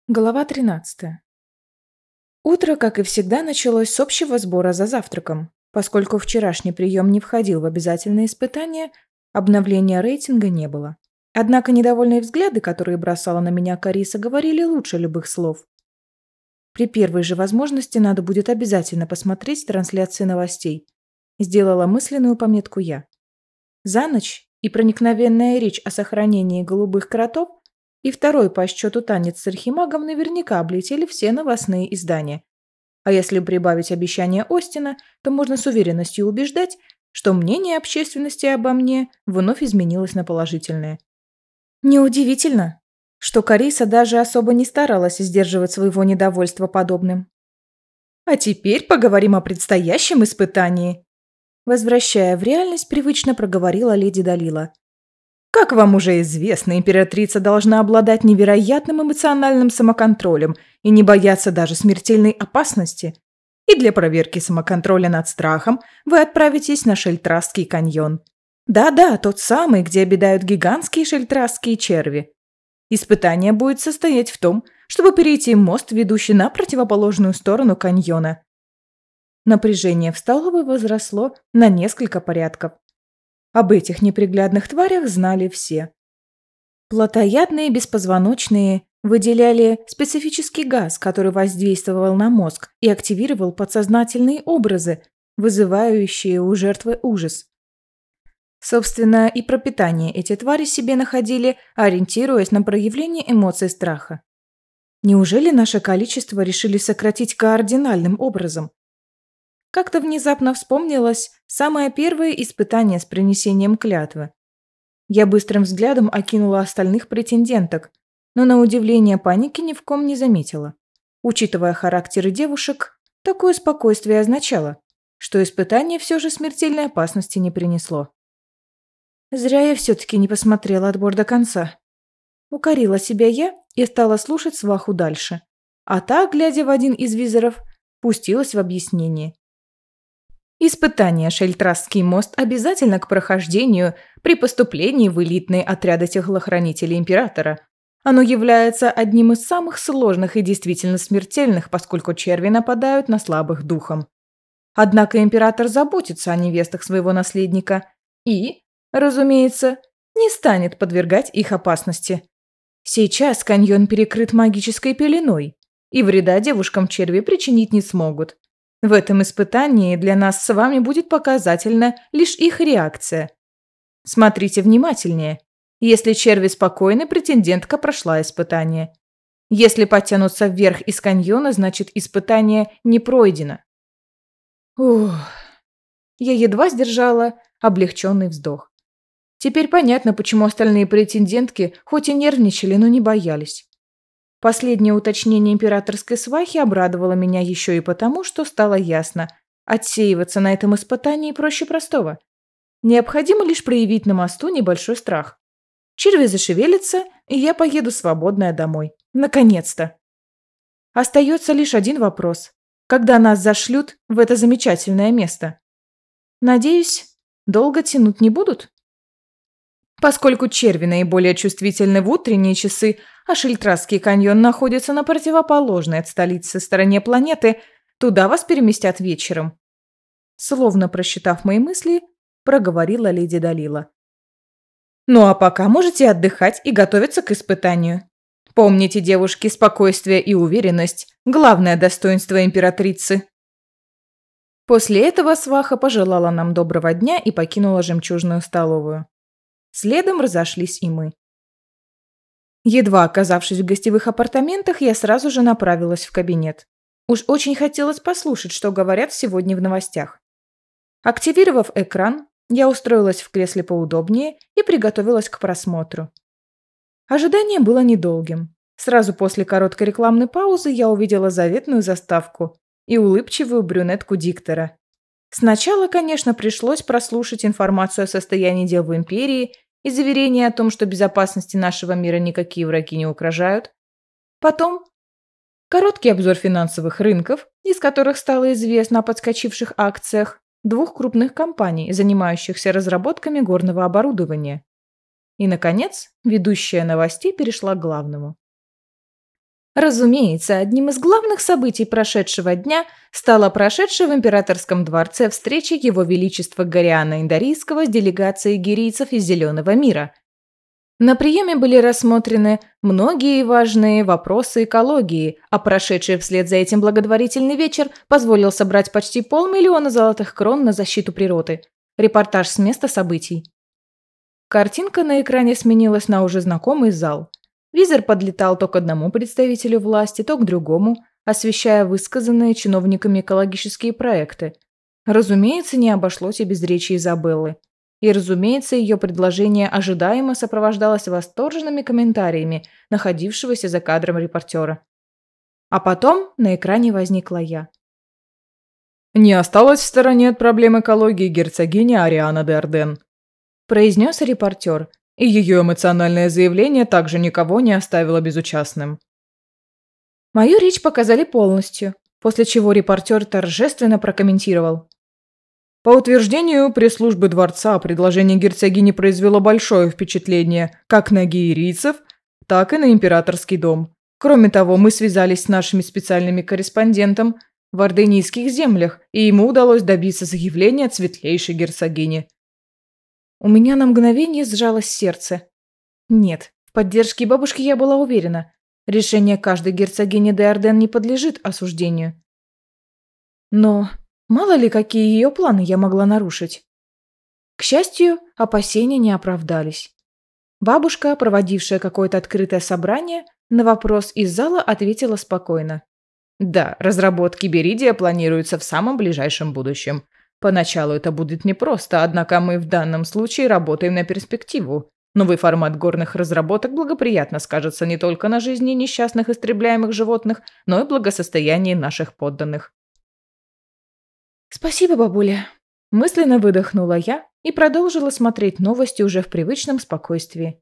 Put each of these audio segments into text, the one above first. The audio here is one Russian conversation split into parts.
Глава 13. Утро, как и всегда, началось с общего сбора за завтраком. Поскольку вчерашний прием не входил в обязательные испытания, обновления рейтинга не было. Однако недовольные взгляды, которые бросала на меня Кариса, говорили лучше любых слов. При первой же возможности надо будет обязательно посмотреть трансляции новостей. Сделала мысленную пометку я. За ночь и проникновенная речь о сохранении голубых кротов и второй по счету танец с архимагом наверняка облетели все новостные издания. А если прибавить обещание Остина, то можно с уверенностью убеждать, что мнение общественности обо мне вновь изменилось на положительное. Неудивительно, что Кариса даже особо не старалась сдерживать своего недовольства подобным. А теперь поговорим о предстоящем испытании. Возвращая в реальность, привычно проговорила леди Далила. Как вам уже известно, императрица должна обладать невероятным эмоциональным самоконтролем и не бояться даже смертельной опасности. И для проверки самоконтроля над страхом вы отправитесь на Шельтрасский каньон. Да-да, тот самый, где обитают гигантские шельтрасские черви. Испытание будет состоять в том, чтобы перейти мост, ведущий на противоположную сторону каньона. Напряжение в столовой возросло на несколько порядков. Об этих неприглядных тварях знали все. Плотоядные беспозвоночные выделяли специфический газ, который воздействовал на мозг и активировал подсознательные образы, вызывающие у жертвы ужас. Собственно, и пропитание эти твари себе находили, ориентируясь на проявление эмоций страха. Неужели наше количество решили сократить кардинальным образом? Как-то внезапно вспомнилось самое первое испытание с принесением клятвы. Я быстрым взглядом окинула остальных претенденток, но на удивление паники ни в ком не заметила. Учитывая характеры девушек, такое спокойствие означало, что испытание все же смертельной опасности не принесло. Зря я все-таки не посмотрела отбор до конца. Укорила себя я и стала слушать сваху дальше. А та, глядя в один из визоров, пустилась в объяснение. Испытание Шельтрасский мост обязательно к прохождению при поступлении в элитные отряды телохранителей императора. Оно является одним из самых сложных и действительно смертельных, поскольку черви нападают на слабых духом. Однако император заботится о невестах своего наследника и, разумеется, не станет подвергать их опасности. Сейчас каньон перекрыт магической пеленой, и вреда девушкам черви причинить не смогут. В этом испытании для нас с вами будет показательна лишь их реакция. Смотрите внимательнее. Если черви спокойны, претендентка прошла испытание. Если подтянутся вверх из каньона, значит испытание не пройдено. Ух. Я едва сдержала облегченный вздох. Теперь понятно, почему остальные претендентки хоть и нервничали, но не боялись. Последнее уточнение императорской свахи обрадовало меня еще и потому, что стало ясно. Отсеиваться на этом испытании проще простого. Необходимо лишь проявить на мосту небольшой страх. Черви зашевелятся, и я поеду свободная домой. Наконец-то! Остается лишь один вопрос. Когда нас зашлют в это замечательное место? Надеюсь, долго тянуть не будут? Поскольку черви наиболее чувствительны в утренние часы, а Шельтрасский каньон находится на противоположной от столицы стороне планеты, туда вас переместят вечером. Словно просчитав мои мысли, проговорила леди Далила. Ну а пока можете отдыхать и готовиться к испытанию. Помните, девушки, спокойствие и уверенность – главное достоинство императрицы. После этого сваха пожелала нам доброго дня и покинула жемчужную столовую. Следом разошлись и мы. Едва оказавшись в гостевых апартаментах, я сразу же направилась в кабинет. Уж очень хотелось послушать, что говорят сегодня в новостях. Активировав экран, я устроилась в кресле поудобнее и приготовилась к просмотру. Ожидание было недолгим. Сразу после короткой рекламной паузы я увидела заветную заставку и улыбчивую брюнетку диктора. Сначала, конечно, пришлось прослушать информацию о состоянии дел в империи и заверение о том, что безопасности нашего мира никакие враги не угрожают. Потом короткий обзор финансовых рынков, из которых стало известно о подскочивших акциях двух крупных компаний, занимающихся разработками горного оборудования. И, наконец, ведущая новостей перешла к главному. Разумеется, одним из главных событий прошедшего дня стала прошедшая в императорском дворце встреча Его Величества Гориана Индарийского с делегацией гирийцев из Зеленого мира. На приеме были рассмотрены многие важные вопросы экологии, а прошедший вслед за этим благотворительный вечер позволил собрать почти 500 000 золотых крон на защиту природы. Репортаж с места событий. Картинка на экране сменилась на уже знакомый зал. Визор подлетал то к одному представителю власти, то к другому, освещая высказанные чиновниками экологические проекты. Разумеется, не обошлось и без речи Изабеллы. И, разумеется, ее предложение ожидаемо сопровождалось восторженными комментариями находившегося за кадром репортера. А потом на экране возникла я. «Не осталась в стороне от проблем экологии герцогиня Ариана де Арден», произнес репортер, и ее эмоциональное заявление также никого не оставило безучастным. Мою речь показали полностью, после чего репортер торжественно прокомментировал. По утверждению пресс-службы дворца, предложение герцогини произвело большое впечатление как на гиерийцев, так и на императорский дом. Кроме того, мы связались с нашими специальными корреспондентом в Орденийских землях, и ему удалось добиться заявления от светлейшей герцогини. У меня на мгновение сжалось сердце. Нет, в поддержке бабушки я была уверена. Решение каждой герцогини де Арден не подлежит осуждению. Но мало ли, какие ее планы я могла нарушить. К счастью, опасения не оправдались. Бабушка, проводившая какое-то открытое собрание, на вопрос из зала ответила спокойно. Да, разработки беридия планируются в самом ближайшем будущем. Поначалу это будет непросто, однако мы в данном случае работаем на перспективу. Новый формат горных разработок благоприятно скажется не только на жизни несчастных истребляемых животных, но и благосостоянии наших подданных. «Спасибо, бабуля», – мысленно выдохнула я и продолжила смотреть новости уже в привычном спокойствии.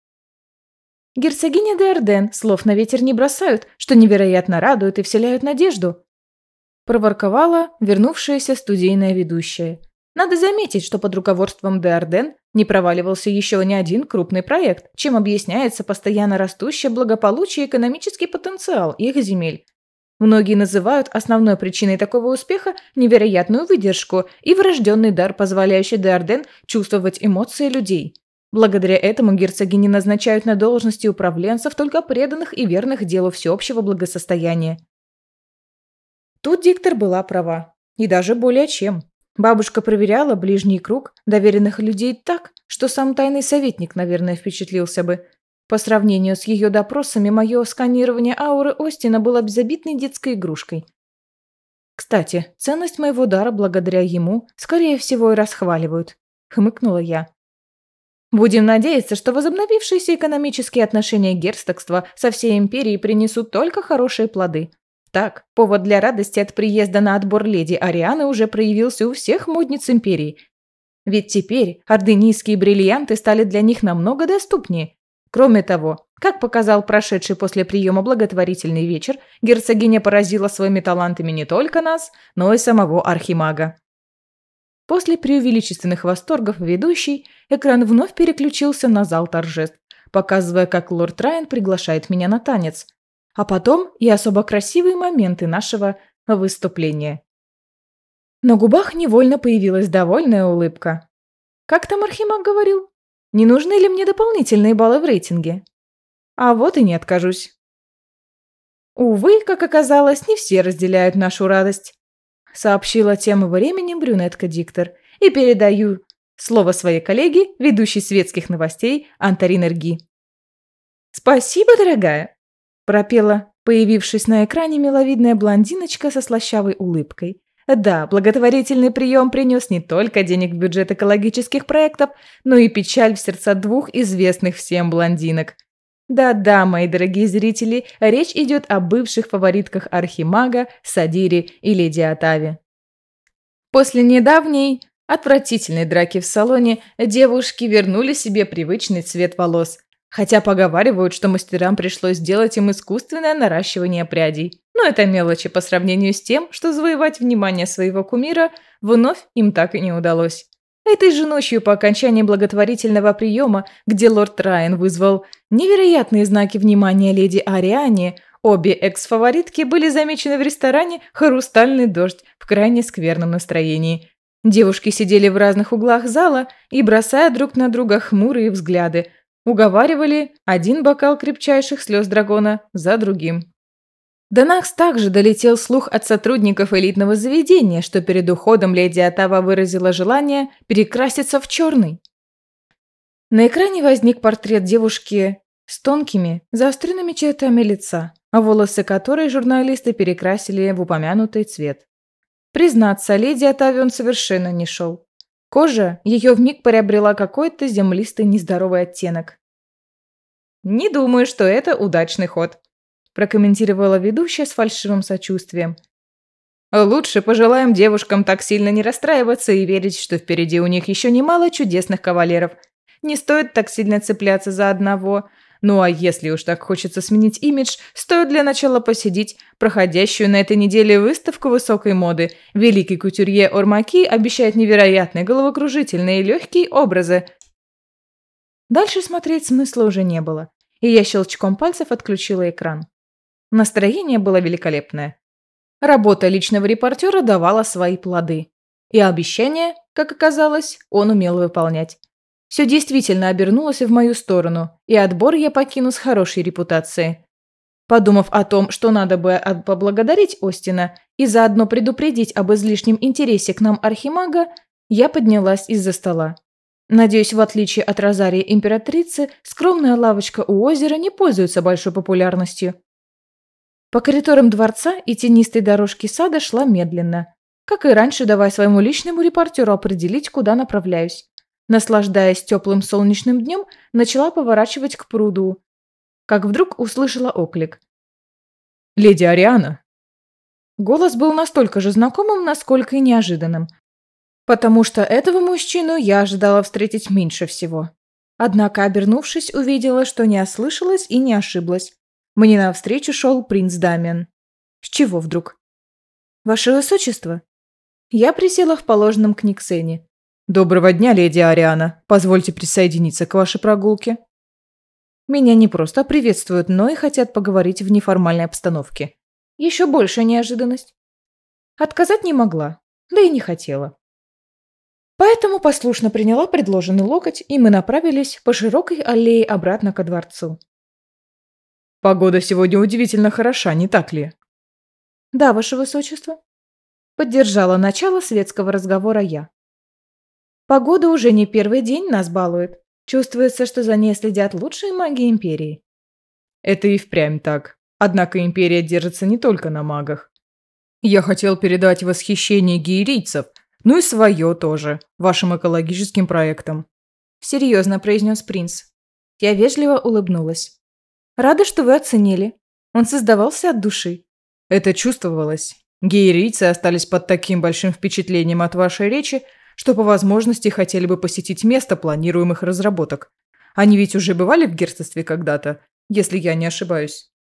Герцогиня де Арден слов на ветер не бросают, что невероятно радует и вселяют надежду. Проворковала вернувшаяся студийная ведущая. Надо заметить, что под руководством де Арден не проваливался еще ни один крупный проект, чем объясняется постоянно растущее благополучие и экономический потенциал их земель. Многие называют основной причиной такого успеха невероятную выдержку и врожденный дар, позволяющий де Арден чувствовать эмоции людей. Благодаря этому герцогини назначают на должности управленцев только преданных и верных делу всеобщего благосостояния. Тут диктор была права. И даже более чем. Бабушка проверяла ближний круг доверенных людей так, что сам тайный советник, наверное, впечатлился бы. По сравнению с ее допросами, мое сканирование ауры Остина было безобидной детской игрушкой. Кстати, ценность моего дара благодаря ему, скорее всего, и расхваливают. Хмыкнула я. Будем надеяться, что возобновившиеся экономические отношения герцогства со всей империей принесут только хорошие плоды. Так, повод для радости от приезда на отбор леди Арианы уже проявился у всех модниц империи. Ведь теперь орденийские бриллианты стали для них намного доступнее. Кроме того, как показал прошедший после приема благотворительный вечер, герцогиня поразила своими талантами не только нас, но и самого архимага. После преувеличенных восторгов ведущий, экран вновь переключился на зал торжеств, показывая, как лорд Райан приглашает меня на танец. А потом и особо красивые моменты нашего выступления. На губах невольно появилась довольная улыбка. Как там архимаг говорил? Не нужны ли мне дополнительные баллы в рейтинге? А вот и не откажусь. Увы, как оказалось, не все разделяют нашу радость, сообщила тем временем брюнетка-диктор, и передаю слово своей коллеге, ведущей светских новостей Антарин Эрги. «Спасибо, дорогая!» – пропела, появившись на экране, миловидная блондиночка со слащавой улыбкой. Да, благотворительный прием принес не только денег в бюджет экологических проектов, но и печаль в сердца двух известных всем блондинок. Да-да, мои дорогие зрители, речь идет о бывших фаворитках архимага, Садире и леди Отаве. После недавней, отвратительной драки в салоне девушки вернули себе привычный цвет волос, хотя поговаривают, что мастерам пришлось сделать им искусственное наращивание прядей. Но это мелочи по сравнению с тем, что завоевать внимание своего кумира вновь им так и не удалось. Этой же ночью по окончании благотворительного приема, где лорд Райан вызвал невероятные знаки внимания леди Ариане, Обе экс-фаворитки были замечены в ресторане «Хрустальный дождь» в крайне скверном настроении. Девушки сидели в разных углах зала и, бросая друг на друга хмурые взгляды, уговаривали один бокал крепчайших слез дракона за другим. До нас также долетел слух от сотрудников элитного заведения, что перед уходом леди Оттава выразила желание перекраситься в черный. На экране возник портрет девушки с тонкими, заостренными чертами лица, а волосы которой журналисты перекрасили в упомянутый цвет. Признаться, леди Оттаве он совершенно не шел. Кожа ее вмиг приобрела какой-то землистый нездоровый оттенок. «Не думаю, что это удачный ход», прокомментировала ведущая с фальшивым сочувствием. «Лучше пожелаем девушкам так сильно не расстраиваться и верить, что впереди у них еще немало чудесных кавалеров. Не стоит так сильно цепляться за одного. Ну а если уж так хочется сменить имидж, стоит для начала посетить проходящую на этой неделе выставку высокой моды. Великий кутюрье Ормаки обещает невероятные головокружительные и легкие образы». Дальше смотреть смысла уже не было, и я щелчком пальцев отключила экран. Настроение было великолепное. Работа личного репортера давала свои плоды. И обещания, как оказалось, он умел выполнять. Все действительно обернулось в мою сторону, и отбор я покину с хорошей репутацией. Подумав о том, что надо бы поблагодарить Остина и заодно предупредить об излишнем интересе к нам архимага, я поднялась из-за стола. Надеюсь, в отличие от Розарии Императрицы, скромная лавочка у озера не пользуется большой популярностью. По коридорам дворца и тенистой дорожке сада шла медленно. Как и раньше, давая своему личному репортеру определить, куда направляюсь. Наслаждаясь теплым солнечным днем, начала поворачивать к пруду. Как вдруг услышала оклик. «Леди Ариана!» Голос был настолько же знакомым, насколько и неожиданным. Потому что этого мужчину я ожидала встретить меньше всего. Однако, обернувшись, увидела, что не ослышалась и не ошиблась. Мне навстречу шел принц Дамиан. С чего вдруг? «Ваше высочество?» Я присела в положенном к Никсене. «Доброго дня, леди Ариана. Позвольте присоединиться к вашей прогулке». Меня не просто приветствуют, но и хотят поговорить в неформальной обстановке. Еще большая неожиданность. Отказать не могла, да и не хотела. Поэтому послушно приняла предложенный локоть, и мы направились по широкой аллее обратно ко дворцу. «Погода сегодня удивительно хороша, не так ли?» «Да, ваше высочество», — поддержала начало светского разговора я. «Погода уже не первый день нас балует. Чувствуется, что за ней следят лучшие маги Империи». «Это и впрямь так. Однако Империя держится не только на магах. Я хотел передать восхищение гиерийцев, ну и свое тоже, вашим экологическим проектом», — серьезно произнес принц. Я вежливо улыбнулась. «Рада, что вы оценили. Он создавался от души». «Это чувствовалось. Гиерийцы остались под таким большим впечатлением от вашей речи, что по возможности хотели бы посетить место планируемых разработок. Они ведь уже бывали в герцогстве когда-то, если я не ошибаюсь».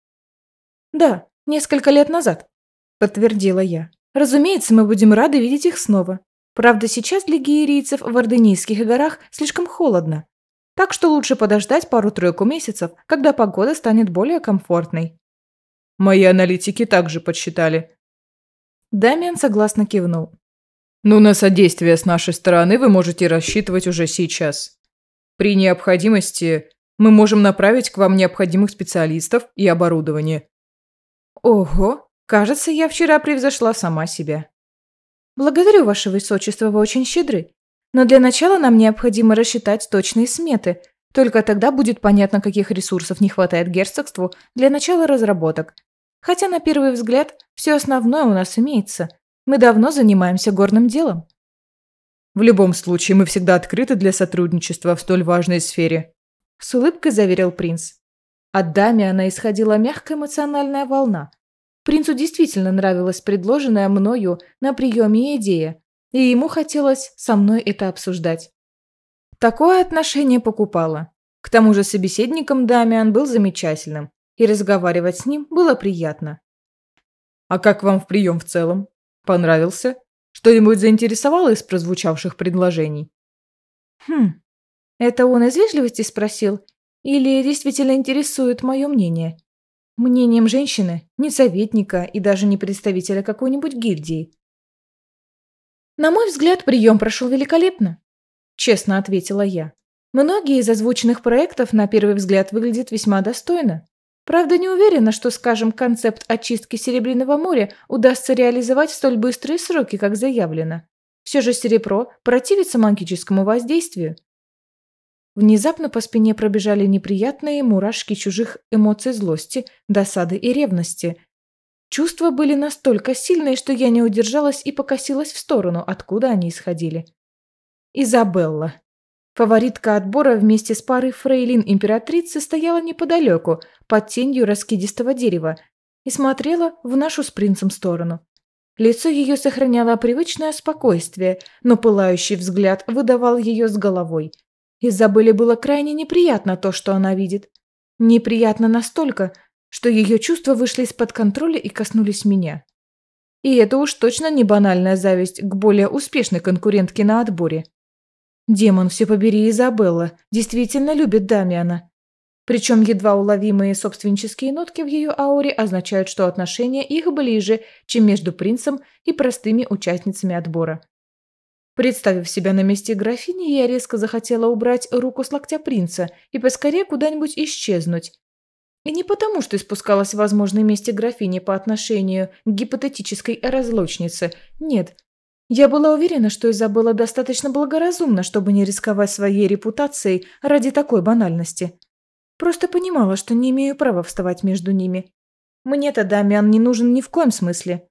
«Да, несколько лет назад», — подтвердила я. «Разумеется, мы будем рады видеть их снова. Правда, сейчас для гиерийцев в Орденийских горах слишком холодно. Так что лучше подождать пару-тройку месяцев, когда погода станет более комфортной». «Мои аналитики также подсчитали». Дамиан согласно кивнул. «Ну, на содействие с нашей стороны вы можете рассчитывать уже сейчас. При необходимости мы можем направить к вам необходимых специалистов и оборудование». «Ого, кажется, я вчера превзошла сама себя». «Благодарю, ваше высочество, вы очень щедры. Но для начала нам необходимо рассчитать точные сметы. Только тогда будет понятно, каких ресурсов не хватает герцогству для начала разработок. Хотя на первый взгляд все основное у нас имеется. Мы давно занимаемся горным делом». «В любом случае, мы всегда открыты для сотрудничества в столь важной сфере», — с улыбкой заверил принц. От Дамиана исходила мягкая эмоциональная волна. Принцу действительно нравилась предложенная мною на приеме идея, и ему хотелось со мной это обсуждать. Такое отношение покупало. К тому же собеседником Дамиан был замечательным, и разговаривать с ним было приятно. «А как вам в прием в целом? Понравился? Что-нибудь заинтересовало из прозвучавших предложений?» Это он из вежливости спросил? Или действительно интересует мое мнение? Мнением женщины, не советника и даже не представителя какой-нибудь гильдии. На мой взгляд, прием прошел великолепно, честно ответила я. Многие из озвученных проектов на первый взгляд выглядят весьма достойно. Правда, не уверена, что, скажем, концепт очистки Серебряного моря удастся реализовать в столь быстрые сроки, как заявлено. Все же Серебро противится магическому воздействию. Внезапно по спине пробежали неприятные мурашки чужих эмоций злости, досады и ревности. Чувства были настолько сильные, что я не удержалась и покосилась в сторону, откуда они исходили. Изабелла. Фаворитка отбора вместе с парой фрейлин императрицы стояла неподалеку, под тенью раскидистого дерева, и смотрела в нашу с принцем сторону. Лицо ее сохраняло привычное спокойствие, но пылающий взгляд выдавал ее с головой. Изабелле было крайне неприятно то, что она видит. Неприятно настолько, что ее чувства вышли из-под контроля и коснулись меня. И это уж точно не банальная зависть к более успешной конкурентке на отборе. Демон, все побери, Изабелла действительно любит Дамиана. Причем едва уловимые собственнические нотки в ее ауре означают, что отношения их ближе, чем между принцем и простыми участницами отбора. Представив себя на месте графини, я резко захотела убрать руку с локтя принца и поскорее куда-нибудь исчезнуть. И не потому, что испускалась возможной мести графини по отношению к гипотетической разлучнице. Нет. Я была уверена, что Изабелла достаточно благоразумна, чтобы не рисковать своей репутацией ради такой банальности. Просто понимала, что не имею права вставать между ними. Мне-то Дамиан не нужен ни в коем смысле.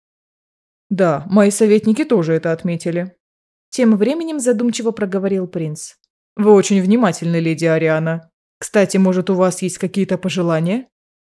Да, мои советники тоже это отметили. Тем временем задумчиво проговорил принц. Вы очень внимательны, леди Ариана. Кстати, может, у вас есть какие-то пожелания?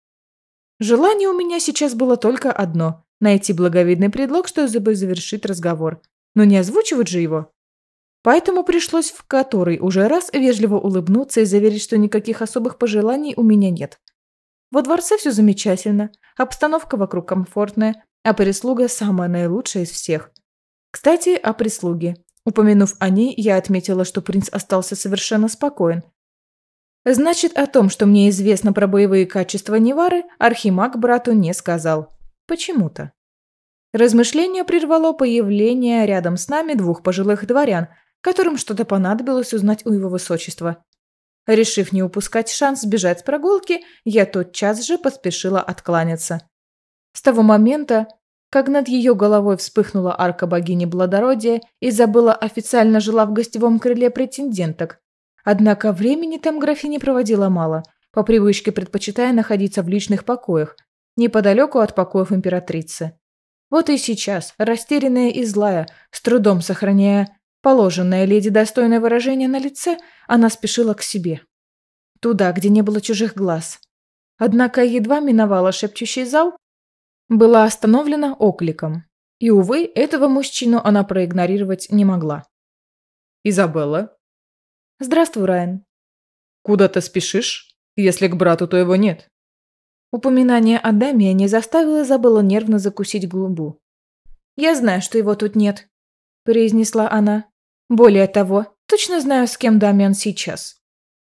Желание у меня сейчас было только одно – найти благовидный предлог, чтобы завершить разговор. Но не озвучивать же его. Поэтому пришлось в который уже раз вежливо улыбнуться и заверить, что никаких особых пожеланий у меня нет. Во дворце все замечательно, обстановка вокруг комфортная, а прислуга самая наилучшая из всех. Кстати, о прислуге. Упомянув о ней, я отметила, что принц остался совершенно спокоен. Значит, о том, что мне известно про боевые качества Невары, архимаг брату не сказал. Почему-то. Размышление прервало появление рядом с нами двух пожилых дворян, которым что-то понадобилось узнать у его высочества. Решив не упускать шанс сбежать с прогулки, я тотчас же поспешила откланяться. С того момента, как над ее головой вспыхнула арка богини Плодородия, Изабелла официально жила в гостевом крыле претенденток. Однако времени там графиня проводила мало, по привычке предпочитая находиться в личных покоях, неподалеку от покоев императрицы. Вот и сейчас, растерянная и злая, с трудом сохраняя положенное леди достойное выражение на лице, она спешила к себе. Туда, где не было чужих глаз. Однако едва миновала шепчущий зал, была остановлена окликом. И, увы, этого мужчину она проигнорировать не могла. Изабелла? «Здравствуй, Райан». Куда ты спешишь? Если к брату, то его нет. Упоминание о Дамиане заставило Изабеллу нервно закусить губу. «Я знаю, что его тут нет», – произнесла она. «Более того, точно знаю, с кем Дамиан сейчас».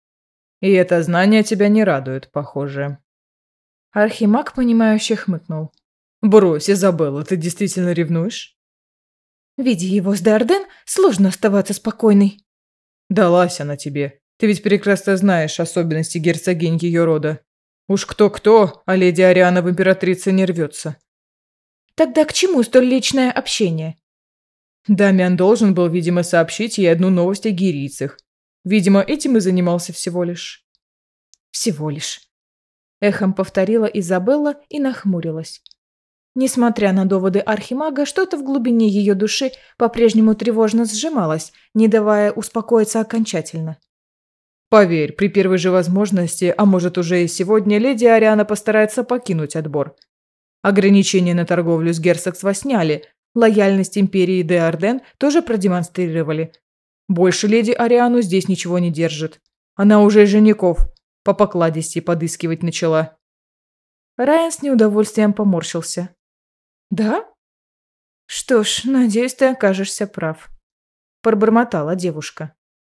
И это знание тебя не радует, похоже. Архимаг, понимающе хмыкнул. Брось, Изабелла, ты действительно ревнуешь? Видя его с Деорден, сложно оставаться спокойной. Далась она тебе. Ты ведь прекрасно знаешь особенности герцогинь ее рода. Уж кто-кто, а леди Ариана в императрице не рвется. Тогда к чему столь личное общение? Дамиан должен был, видимо, сообщить ей одну новость о гирийцах. Видимо, этим и занимался всего лишь. Всего лишь. Эхом повторила Изабелла и нахмурилась. Несмотря на доводы архимага, что-то в глубине ее души по-прежнему тревожно сжималось, не давая успокоиться окончательно. Поверь, при первой же возможности, а может уже и сегодня, леди Ариана постарается покинуть отбор. Ограничения на торговлю с герцогства сняли, лояльность империи де Арден тоже продемонстрировали. Больше леди Ариану здесь ничего не держит. Она уже женихов по покладисти подыскивать начала. Райан с неудовольствием поморщился. «Да? Что ж, надеюсь, ты окажешься прав», – пробормотала девушка.